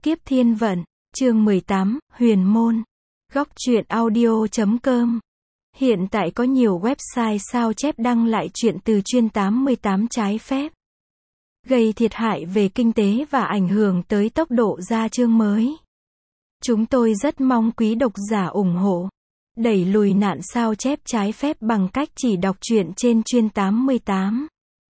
Kiếp Thiên Vận, chương 18, Huyền Môn. Góc truyện audio.com. Hiện tại có nhiều website sao chép đăng lại chuyện từ chuyên 88 trái phép, gây thiệt hại về kinh tế và ảnh hưởng tới tốc độ ra chương mới. Chúng tôi rất mong quý độc giả ủng hộ, đẩy lùi nạn sao chép trái phép bằng cách chỉ đọc truyện trên chuyên 88.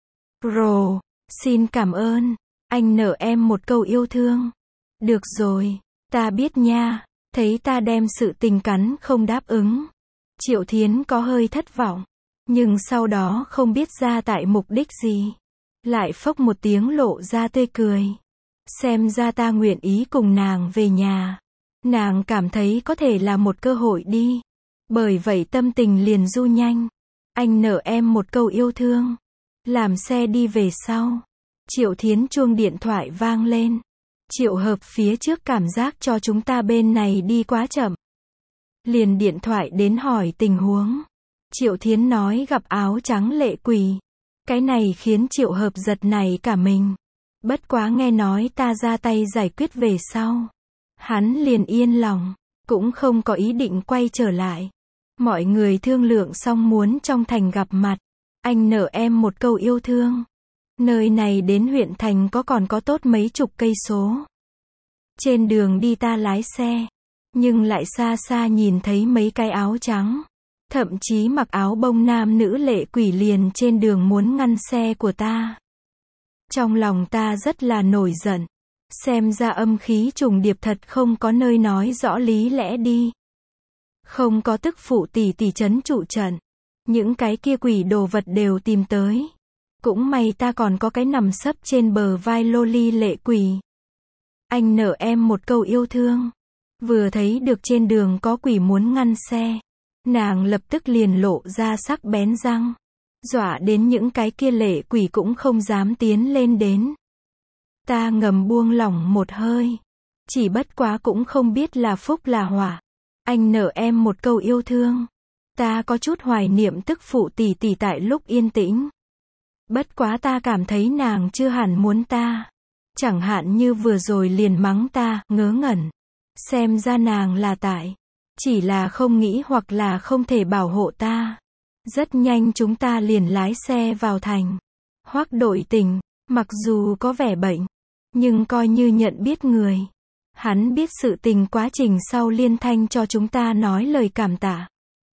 Pro, xin cảm ơn. Anh nợ em một câu yêu thương. Được rồi, ta biết nha. Thấy ta đem sự tình cắn không đáp ứng, Triệu Thiến có hơi thất vọng, nhưng sau đó không biết ra tại mục đích gì, lại phốc một tiếng lộ ra tươi cười. Xem ra ta nguyện ý cùng nàng về nhà. Nàng cảm thấy có thể là một cơ hội đi. Bởi vậy tâm tình liền du nhanh. Anh nợ em một câu yêu thương. Làm xe đi về sau. Triệu Thiến chuông điện thoại vang lên. Triệu Hợp phía trước cảm giác cho chúng ta bên này đi quá chậm, liền điện thoại đến hỏi tình huống. Triệu Thiến nói gặp áo trắng lệ quỷ. Cái này khiến Triệu Hợp giật nảy cả mình. Bất quá nghe nói ta ra tay giải quyết về sau, hắn liền yên lòng, cũng không có ý định quay trở lại. Mọi người thương lượng xong muốn trong thành gặp mặt. Anh nợ em một câu yêu thương. Nơi này đến huyện thành còn có tốt mấy chục cây số. Trên đường đi ta lái xe, nhưng lại xa xa nhìn thấy mấy cái áo trắng, thậm chí mặc áo bông nam nữ lệ quỷ liền trên đường muốn ngăn xe của ta. Trong lòng ta rất là nổi giận. Xem ra âm khí trùng điệp thật, không có nơi nói rõ lý lẽ đi. Không có tức phụ tỷ tỷ trấn trụ trận, những cái kia quỷ đồ vật đều tìm tới. Cũng may ta còn có cái nằm sấp trên bờ vai loli lệ quỷ. Anh nợ em một câu yêu thương. Vừa thấy được trên đường có quỷ muốn ngăn xe, nàng lập tức liền lộ ra sắc bén răng, dọa đến những cái kia lệ quỷ cũng không dám tiến lên đến. Ta ngầm buông lỏng một hơi. Chỉ bất quá cũng không biết là phúc là họa. Anh nợ em một câu yêu thương. Ta có chút hoài niệm tức phụ tỷ tỷ tại lúc yên tĩnh. Bất quá ta cảm thấy nàng chưa hẳn muốn ta. Chẳng hạn như vừa rồi liền mắng ta, ngớ ngẩn. Xem ra nàng là tại, chỉ là không nghĩ hoặc là không thể bảo hộ ta. Rất nhanh chúng ta liền lái xe vào thành. Hoắc đội tình, mặc dù có vẻ bệnh, nhưng coi như nhận biết người. Hắn biết sự tình quá trình sau liên thanh cho chúng ta nói lời cảm tạ.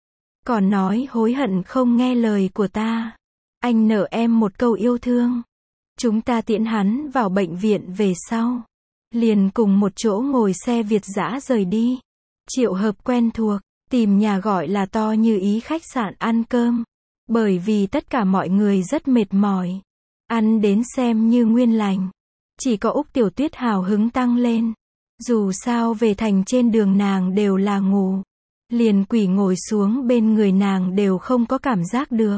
Còn nói hối hận không nghe lời của ta. Anh nợ em một câu yêu thương. Chúng ta tiễn hắn vào bệnh viện về sau, liền cùng một chỗ ngồi xe Việt dã rời đi. Triệu Hợp quen thuộc, tìm nhà gọi là To Như Ý khách sạn ăn cơm. Bởi vì tất cả mọi người rất mệt mỏi, ăn đến xem như nguyên lành. Chỉ có Úc Tiểu Tuyết hào hứng tăng lên. Dù sao về thành trên đường nàng đều là ngủ, liền quỷ ngồi xuống bên người nàng đều không có cảm giác được.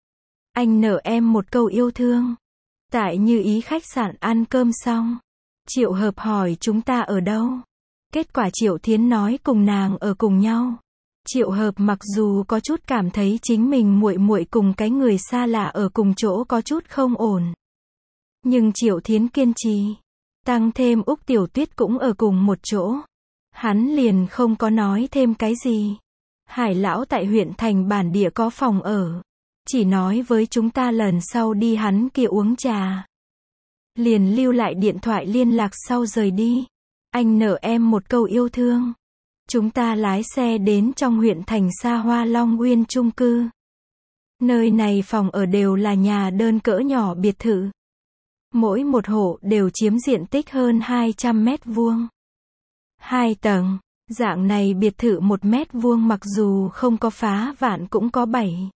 Anh nợ em một câu yêu thương. Tại Như Ý khách sạn ăn cơm xong, Triệu Hợp hỏi chúng ta ở đâu. Kết quả Triệu Thiến nói cùng nàng ở cùng nhau. Triệu Hợp mặc dù có chút cảm thấy chính mình muội muội cùng cái người xa lạ ở cùng chỗ có chút không ổn, nhưng Triệu Thiến kiên trì, tăng thêm Úc Tiểu Tuyết cũng ở cùng một chỗ, hắn liền không có nói thêm cái gì. Hải lão tại huyện thành bản địa có phòng ở, chỉ nói với chúng ta lần sau đi hắn kia uống trà. Liền lưu lại điện thoại liên lạc sau rời đi. Anh nợ em một câu yêu thương. Chúng ta lái xe đến trong huyện thành xa hoa Long Uyên chung cư. Nơi này phòng ở đều là nhà đơn cỡ nhỏ biệt thự. Mỗi một hộ đều chiếm diện tích hơn 200 mét vuông. 2 tầng. Dạng này biệt thự 1 mét vuông mặc dù không có phá vạn cũng có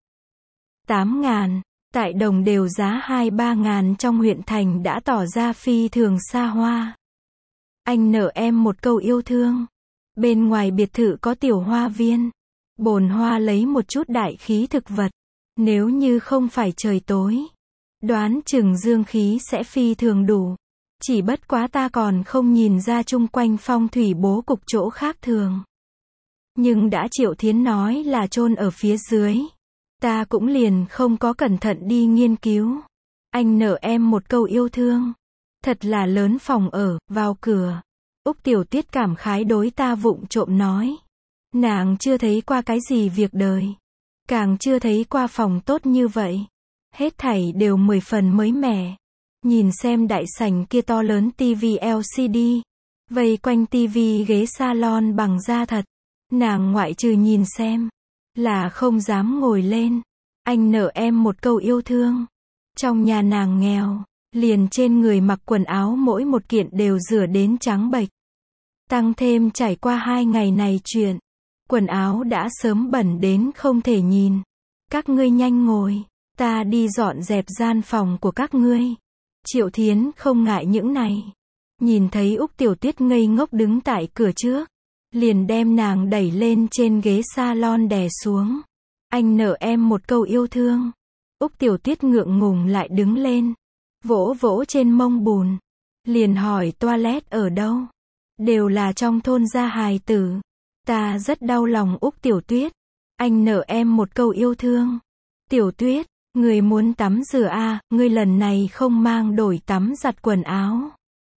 7-8 ngàn. Tại đồng đều giá 2-3 ngàn trong huyện thành đã tỏ ra phi thường xa hoa. Anh nợ em một câu yêu thương. Bên ngoài biệt thự có tiểu hoa viên. Bồn hoa lấy một chút đại khí thực vật. Nếu như không phải trời tối, đoán chừng dương khí sẽ phi thường đủ. Chỉ bất quá ta còn không nhìn ra chung quanh phong thủy bố cục chỗ khác thường. Nhưng đã Triệu Thiến nói là chôn ở phía dưới, ta cũng liền không có cẩn thận đi nghiên cứu. Anh nợ em một câu yêu thương. Thật là lớn phòng ở, vào cửa Úc Tiểu Tuyết cảm khái đối ta vụng trộm nói. Nàng chưa thấy qua cái gì việc đời. Càng chưa thấy qua phòng tốt như vậy. Hết thảy đều 10 phần mới mẻ. Nhìn xem đại sảnh kia to lớn tivi LCD. Vây quanh tivi ghế salon bằng da thật. Nàng ngoại trừ nhìn xem. Là không dám ngồi lên. Anh nợ em một câu yêu thương. Trong nhà nàng nghèo. Liền trên người mặc quần áo mỗi một kiện đều rửa đến trắng bệch. Tăng thêm trải qua 2 ngày này chuyện. Quần áo đã sớm bẩn đến không thể nhìn. Các ngươi nhanh ngồi. Ta đi dọn dẹp gian phòng của các ngươi. Triệu Thiến không ngại những này. Nhìn thấy Úc Tiểu Tuyết ngây ngốc đứng tại cửa trước. Liền đem nàng đẩy lên trên ghế salon đè xuống. Anh nợ em một câu yêu thương. Úc Tiểu Tuyết ngượng ngùng lại đứng lên. Vỗ vỗ trên mông bùn. Liền hỏi toilet ở đâu. Đều là trong thôn gia hài tử. Ta rất đau lòng Úc Tiểu Tuyết. Anh nợ em một câu yêu thương. Tiểu Tuyết, người muốn tắm rửa à, ngươi lần này không mang đổi tắm giặt quần áo.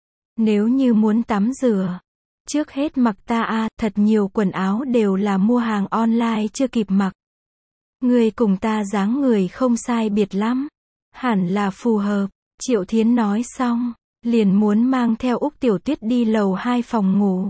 Nếu như muốn tắm rửa, trước hết mặc ta à, thật nhiều quần áo đều là mua hàng online chưa kịp mặc. Ngươi cùng ta dáng người không sai biệt lắm. Hẳn là phù hợp. Triệu Thiến nói xong, liền muốn mang theo Úc Tiểu Tuyết đi lầu 2 phòng ngủ.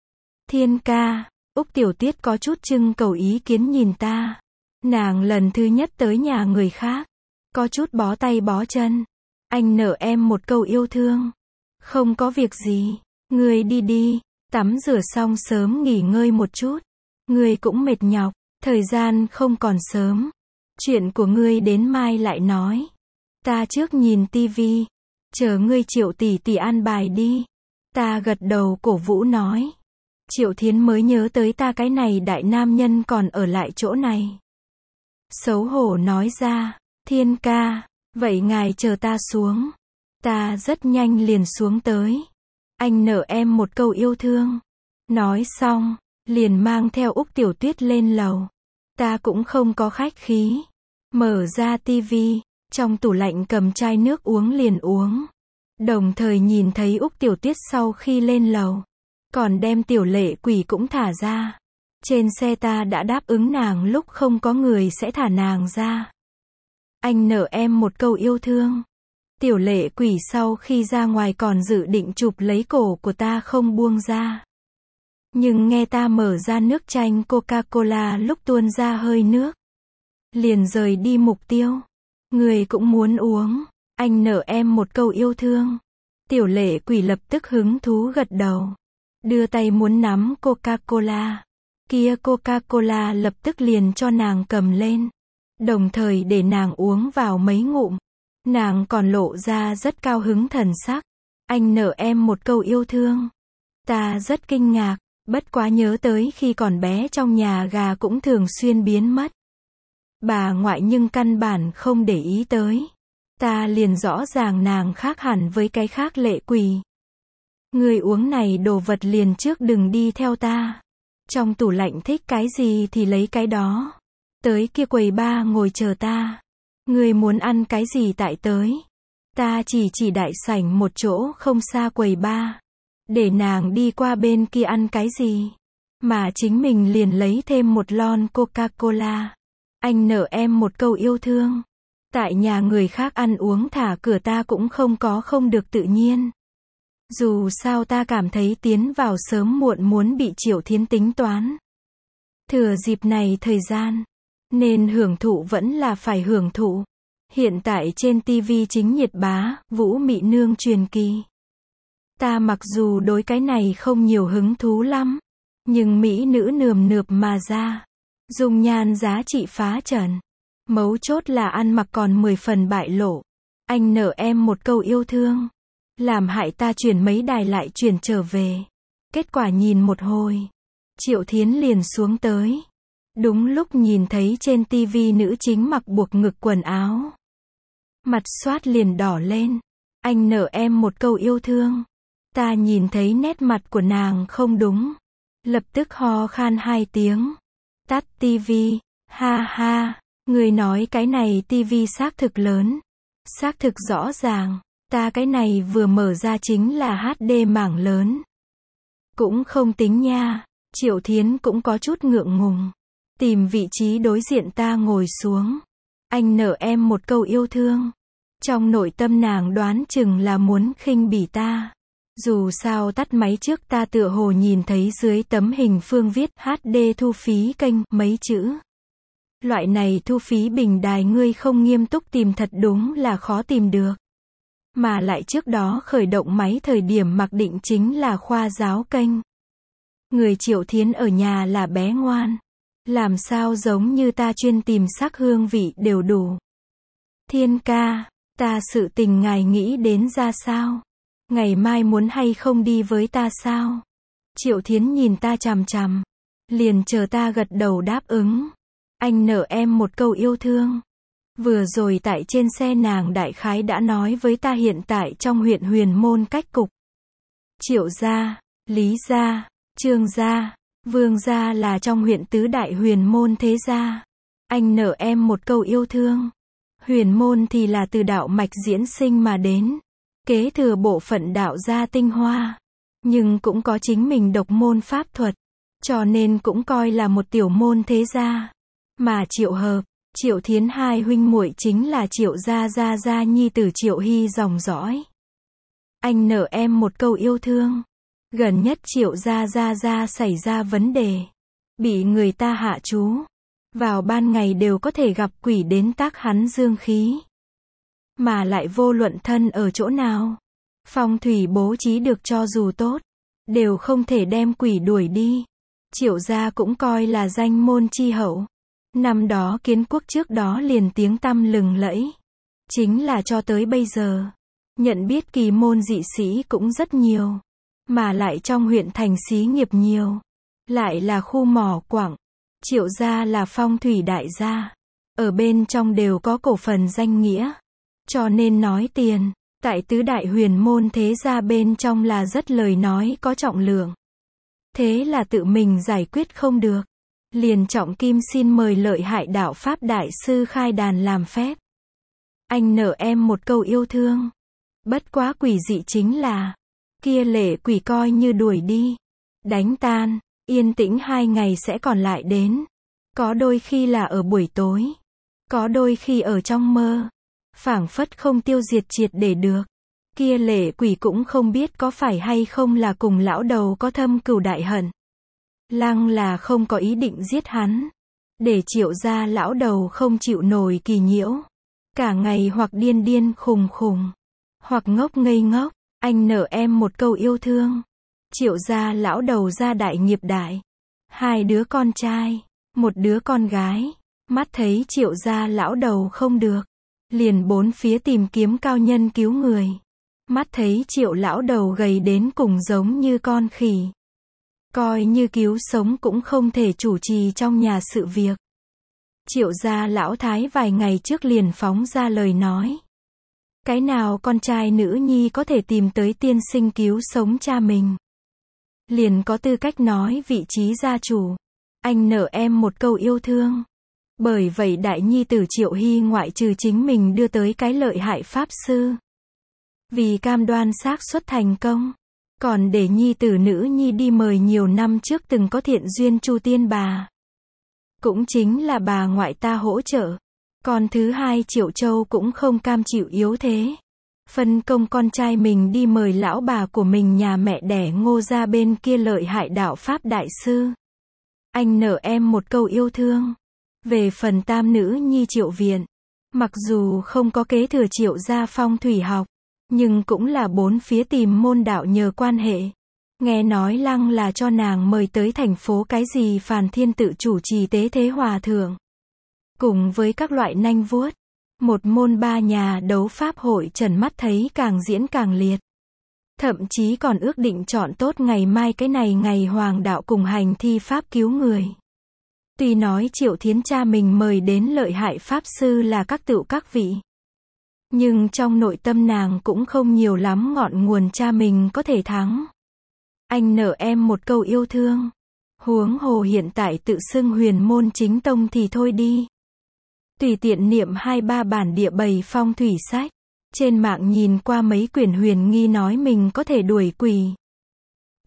Thiên ca, Úc Tiểu Tuyết có chút trưng cầu ý kiến nhìn ta. Nàng lần thứ nhất tới nhà người khác. Có chút bó tay bó chân. Anh nợ em một câu yêu thương. Không có việc gì. Ngươi đi đi. Tắm rửa xong sớm nghỉ ngơi một chút. Ngươi cũng mệt nhọc. Thời gian không còn sớm. Chuyện của ngươi đến mai lại nói. Ta trước nhìn tivi. Chờ ngươi Triệu tỷ tỷ an bài đi. Ta gật đầu cổ vũ nói. Triệu Thiến mới nhớ tới ta cái này đại nam nhân còn ở lại chỗ này. Xấu hổ nói ra. Thiên ca, vậy ngài chờ ta xuống. Ta rất nhanh liền xuống tới. Anh nợ em một câu yêu thương. Nói xong, liền mang theo Úc Tiểu Tuyết lên lầu. Ta cũng không có khách khí. Mở ra tivi, trong tủ lạnh cầm chai nước uống liền uống. Đồng thời nhìn thấy Úc Tiểu Tuyết sau khi lên lầu. Còn đem Tiểu Lệ Quỷ cũng thả ra. Trên xe ta đã đáp ứng nàng lúc không có người sẽ thả nàng ra. Anh nợ em một câu yêu thương. Tiểu Lệ Quỷ sau khi ra ngoài còn dự định chụp lấy cổ của ta không buông ra. Nhưng nghe ta mở ra nước chanh Coca-Cola lúc tuôn ra hơi nước. Liền rời đi mục tiêu. Người cũng muốn uống. Anh nợ em một câu yêu thương. Tiểu Lệ Quỷ lập tức hứng thú gật đầu. Đưa tay muốn nắm Coca-Cola. Kia Coca-Cola lập tức liền cho nàng cầm lên. Đồng thời để nàng uống vào mấy ngụm. Nàng còn lộ ra rất cao hứng thần sắc. Anh nợ em một câu yêu thương. Ta rất kinh ngạc, bất quá nhớ tới khi còn bé trong nhà gà cũng thường xuyên biến mất. Bà ngoại nhưng căn bản không để ý tới. Ta liền rõ ràng nàng khác hẳn với cái khác Lệ Quỷ. Người uống này đồ vật liền trước đừng đi theo ta. Trong tủ lạnh thích cái gì thì lấy cái đó. Tới kia quầy ba ngồi chờ ta. Người muốn ăn cái gì tại tới. Ta chỉ đại sảnh một chỗ không xa quầy ba. Để nàng đi qua bên kia ăn cái gì. Mà chính mình liền lấy thêm một lon Coca-Cola. Anh nợ em một câu yêu thương. Tại nhà người khác ăn uống thả cửa ta cũng không được tự nhiên. Dù sao ta cảm thấy tiến vào sớm muộn muốn bị Triệu Thiến tính toán. Thừa dịp này thời gian. Nên hưởng thụ vẫn là phải hưởng thụ. Hiện tại trên tivi chính nhiệt bá, Vũ Mị Nương truyền kỳ. Ta mặc dù đối cái này không nhiều hứng thú lắm. Nhưng mỹ nữ nườm nượp mà ra. Dung nhan giá trị phá trần. Mấu chốt là ăn mặc còn 10 phần bại lộ. Anh nợ em một câu yêu thương. Làm hại ta chuyển mấy đài lại chuyển trở về. Kết quả nhìn một hồi. Triệu Thiến liền xuống tới. Đúng lúc nhìn thấy trên tivi nữ chính mặc buộc ngực quần áo. Mặt xoát liền đỏ lên. Anh nợ em một câu yêu thương. Ta nhìn thấy nét mặt của nàng không đúng. Lập tức ho khan 2 tiếng. Tắt tivi. Ha ha. Người nói cái này tivi xác thực lớn. Xác thực rõ ràng. Ta cái này vừa mở ra chính là HD mảng lớn. Cũng không tính nha. Triệu Thiến cũng có chút ngượng ngùng. Tìm vị trí đối diện ta ngồi xuống. Anh nợ em một câu yêu thương. Trong nội tâm nàng đoán chừng là muốn khinh bỉ ta. Dù sao tắt máy trước ta tựa hồ nhìn thấy dưới tấm hình Phương viết HD thu phí kênh mấy chữ. Loại này thu phí bình đài ngươi không nghiêm túc tìm thật đúng là khó tìm được. Mà lại trước đó khởi động máy thời điểm mặc định chính là khoa giáo kênh. Người Triệu Thiến ở nhà là bé ngoan. Làm sao giống như ta chuyên tìm sắc hương vị đều đủ. Thiên ca, ta sự tình ngài nghĩ đến ra sao? Ngày mai muốn hay không đi với ta sao? Triệu Thiến nhìn ta chằm chằm. Liền chờ ta gật đầu đáp ứng. Anh nợ em một câu yêu thương. Vừa rồi tại trên xe nàng đại khái đã nói với ta hiện tại trong huyện Huyền Môn cách cục. Triệu gia, Lý gia, Trương gia, Vương gia là trong huyện tứ đại huyền môn thế gia. Anh nợ em một câu yêu thương. Huyền môn thì là từ đạo mạch diễn sinh mà đến. Kế thừa bộ phận đạo gia tinh hoa. Nhưng cũng có chính mình độc môn pháp thuật. Cho nên cũng coi là một tiểu môn thế gia. Mà Triệu Hợp, Triệu Thiến hai huynh muội chính là Triệu gia nhi tử Triệu Hy dòng dõi. Anh nợ em một câu yêu thương. Gần nhất Triệu gia xảy ra vấn đề. Bị người ta hạ chú. Vào ban ngày đều có thể gặp quỷ đến tác hắn dương khí. Mà lại vô luận thân ở chỗ nào. Phong thủy bố trí được cho dù tốt. Đều không thể đem quỷ đuổi đi. Triệu gia cũng coi là danh môn chi hậu. Năm đó kiến quốc trước đó liền tiếng tăm lừng lẫy. Chính là cho tới bây giờ. Nhận biết kỳ môn dị sĩ cũng rất nhiều. Mà lại trong huyện thành xí nghiệp nhiều. Lại là khu mỏ quặng. Triệu gia là phong thủy đại gia. Ở bên trong đều có cổ phần danh nghĩa. Cho nên nói tiền. Tại tứ đại huyền môn thế gia bên trong là rất lời nói có trọng lượng. Thế là tự mình giải quyết không được. Liền trọng kim xin mời lợi hại đạo Pháp đại sư khai đàn làm phép. Anh nợ em một câu yêu thương. Bất quá quỷ dị chính là. Kia lệ quỷ coi như đuổi đi. Đánh tan. Yên tĩnh 2 ngày sẽ còn lại đến. Có đôi khi là ở buổi tối. Có đôi khi ở trong mơ. Phảng phất không tiêu diệt triệt để được. Kia lệ quỷ cũng không biết có phải hay không là cùng lão đầu có thâm cừu đại hận. Lăng là không có ý định giết hắn. Để Triệu gia lão đầu không chịu nổi kỳ nhiễu. Cả ngày hoặc điên điên khùng khùng. Hoặc ngốc ngây ngốc. Anh nợ em một câu yêu thương. Triệu gia lão đầu gia đại nghiệp đại. 2 đứa con trai. 1 đứa con gái. Mắt thấy Triệu gia lão đầu không được. Liền 4 phía tìm kiếm cao nhân cứu người. Mắt thấy Triệu lão đầu gầy đến cùng giống như con khỉ. Coi như cứu sống cũng không thể chủ trì trong nhà sự việc. Triệu gia lão thái vài ngày trước liền phóng ra lời nói. Cái nào con trai nữ nhi có thể tìm tới tiên sinh cứu sống cha mình. Liền có tư cách nói vị trí gia chủ. Anh nợ em một câu yêu thương. Bởi vậy đại nhi tử Triệu Hy ngoại trừ chính mình đưa tới cái lợi hại pháp sư. Vì cam đoan xác suất thành công. Còn để nhi tử nữ nhi đi mời nhiều năm trước từng có thiện duyên Chu tiên bà. Cũng chính là bà ngoại ta hỗ trợ. Còn thứ hai Triệu Châu cũng không cam chịu yếu thế. Phân công con trai mình đi mời lão bà của mình nhà mẹ đẻ Ngô ra bên kia lợi hại đạo Pháp đại sư. Anh nợ em một câu yêu thương. Về phần tam nữ nhi Triệu Viện. Mặc dù không có kế thừa Triệu gia phong thủy học. Nhưng cũng là 4 phía tìm môn đạo nhờ quan hệ. Nghe nói Lăng là cho nàng mời tới thành phố cái gì Phàn Thiên tự chủ trì tế thế hòa thượng. Cùng với các loại nanh vuốt. Một môn 3 nhà đấu pháp hội trần mắt thấy càng diễn càng liệt. Thậm chí còn ước định chọn tốt ngày mai cái này ngày hoàng đạo cùng hành thi pháp cứu người. Tuy nói Triệu Thiến cha mình mời đến lợi hại pháp sư là các tựu các vị. Nhưng trong nội tâm nàng cũng không nhiều lắm ngọn nguồn cha mình có thể thắng. Anh nợ em một câu yêu thương. Huống hồ hiện tại tự xưng huyền môn chính tông thì thôi đi. Tùy tiện niệm 2-3 bản địa bày phong thủy sách. Trên mạng nhìn qua mấy quyển huyền nghi nói mình có thể đuổi quỷ.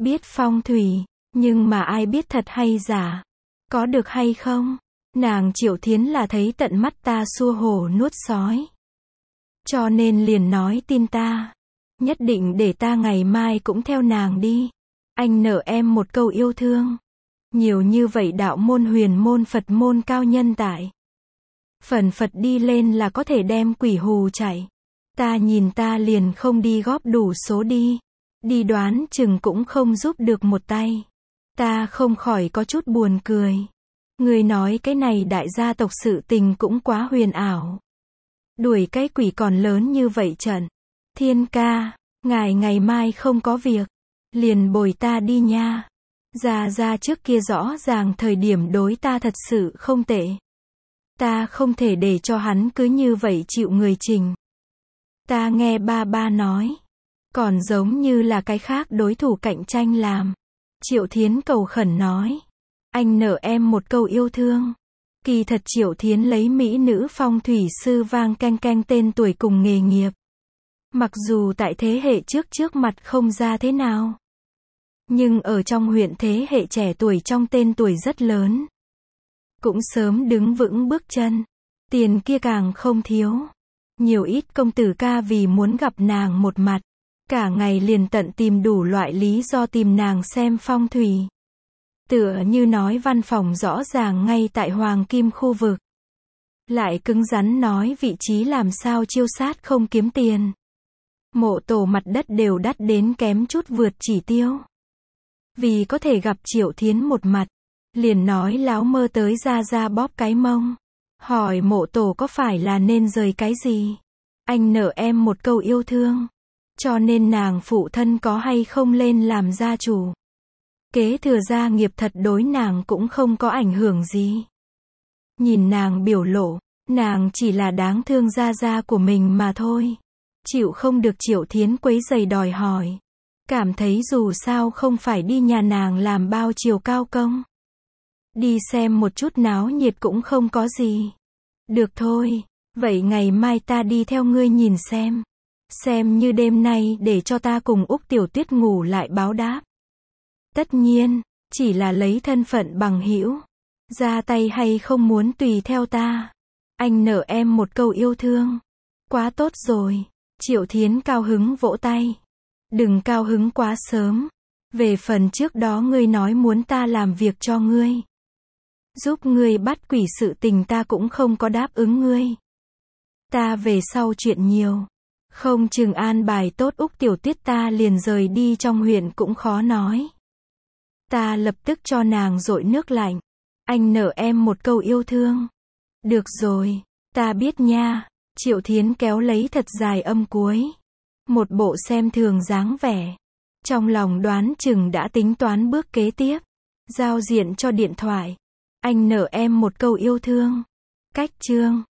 Biết phong thủy, nhưng mà ai biết thật hay giả? Có được hay không? Nàng Triệu Thiến là thấy tận mắt ta xua hổ nuốt sói. Cho nên liền nói tin ta. Nhất định để ta ngày mai cũng theo nàng đi. Anh nợ em một câu yêu thương. Nhiều như vậy đạo môn huyền môn Phật môn cao nhân tại. Phần Phật đi lên là có thể đem quỷ hù chạy. Ta nhìn ta liền không đi góp đủ số đi. Đi đoán chừng cũng không giúp được một tay. Ta không khỏi có chút buồn cười. Người nói cái này đại gia tộc sự tình cũng quá huyền ảo. Đuổi cái quỷ còn lớn như vậy trận. Thiên ca, ngài ngày mai không có việc. Liền bồi ta đi nha. Gia trước kia rõ ràng thời điểm đối ta thật sự không tệ. Ta không thể để cho hắn cứ như vậy chịu người trình. Ta nghe ba nói. Còn giống như là cái khác đối thủ cạnh tranh làm. Triệu Thiến cầu khẩn nói. Anh nợ em một câu yêu thương. Kỳ thật Triệu Thiến lấy mỹ nữ phong thủy sư vang canh canh tên tuổi cùng nghề nghiệp. Mặc dù tại thế hệ trước mặt không ra thế nào. Nhưng ở trong huyện thế hệ trẻ tuổi trong tên tuổi rất lớn. Cũng sớm đứng vững bước chân. Tiền kia càng không thiếu. Nhiều ít công tử ca vì muốn gặp nàng một mặt. Cả ngày liền tận tìm đủ loại lý do tìm nàng xem phong thủy. Tựa như nói văn phòng rõ ràng ngay tại Hoàng Kim khu vực. Lại cứng rắn nói vị trí làm sao chiêu sát không kiếm tiền. Mộ tổ mặt đất đều đắt đến kém chút vượt chỉ tiêu. Vì có thể gặp Triệu Thiến một mặt. Liền nói láo mơ tới ra bóp cái mông. Hỏi mộ tổ có phải là nên rời cái gì? Anh nợ em một câu yêu thương. Cho nên nàng phụ thân có hay không lên làm gia chủ. Kế thừa gia nghiệp thật đối nàng cũng không có ảnh hưởng gì. Nhìn nàng biểu lộ, nàng chỉ là đáng thương gia của mình mà thôi. Chịu không được Triệu Thiến quấy rầy đòi hỏi. Cảm thấy dù sao không phải đi nhà nàng làm bao chiều cao công. Đi xem một chút náo nhiệt cũng không có gì. Được thôi, vậy ngày mai ta đi theo ngươi nhìn xem. Xem như đêm nay để cho ta cùng Úc Tiểu Tuyết ngủ lại báo đáp. Tất nhiên, chỉ là lấy thân phận bằng hữu. Ra tay hay không muốn tùy theo ta. Anh nợ em một câu yêu thương. Quá tốt rồi. Triệu Thiến cao hứng vỗ tay. Đừng cao hứng quá sớm. Về phần trước đó ngươi nói muốn ta làm việc cho ngươi. Giúp ngươi bắt quỷ sự tình ta cũng không có đáp ứng ngươi. Ta về sau chuyện nhiều. Không chừng an bài tốt Úc Tiểu Tuyết ta liền rời đi trong huyện cũng khó nói. Ta lập tức cho nàng dội nước lạnh. Anh nợ em một câu yêu thương. Được rồi, ta biết nha. Triệu Thiến kéo lấy thật dài âm cuối. Một bộ xem thường dáng vẻ. Trong lòng đoán chừng đã tính toán bước kế tiếp. Giao diện cho điện thoại. Anh nợ em một câu yêu thương. Cách chương.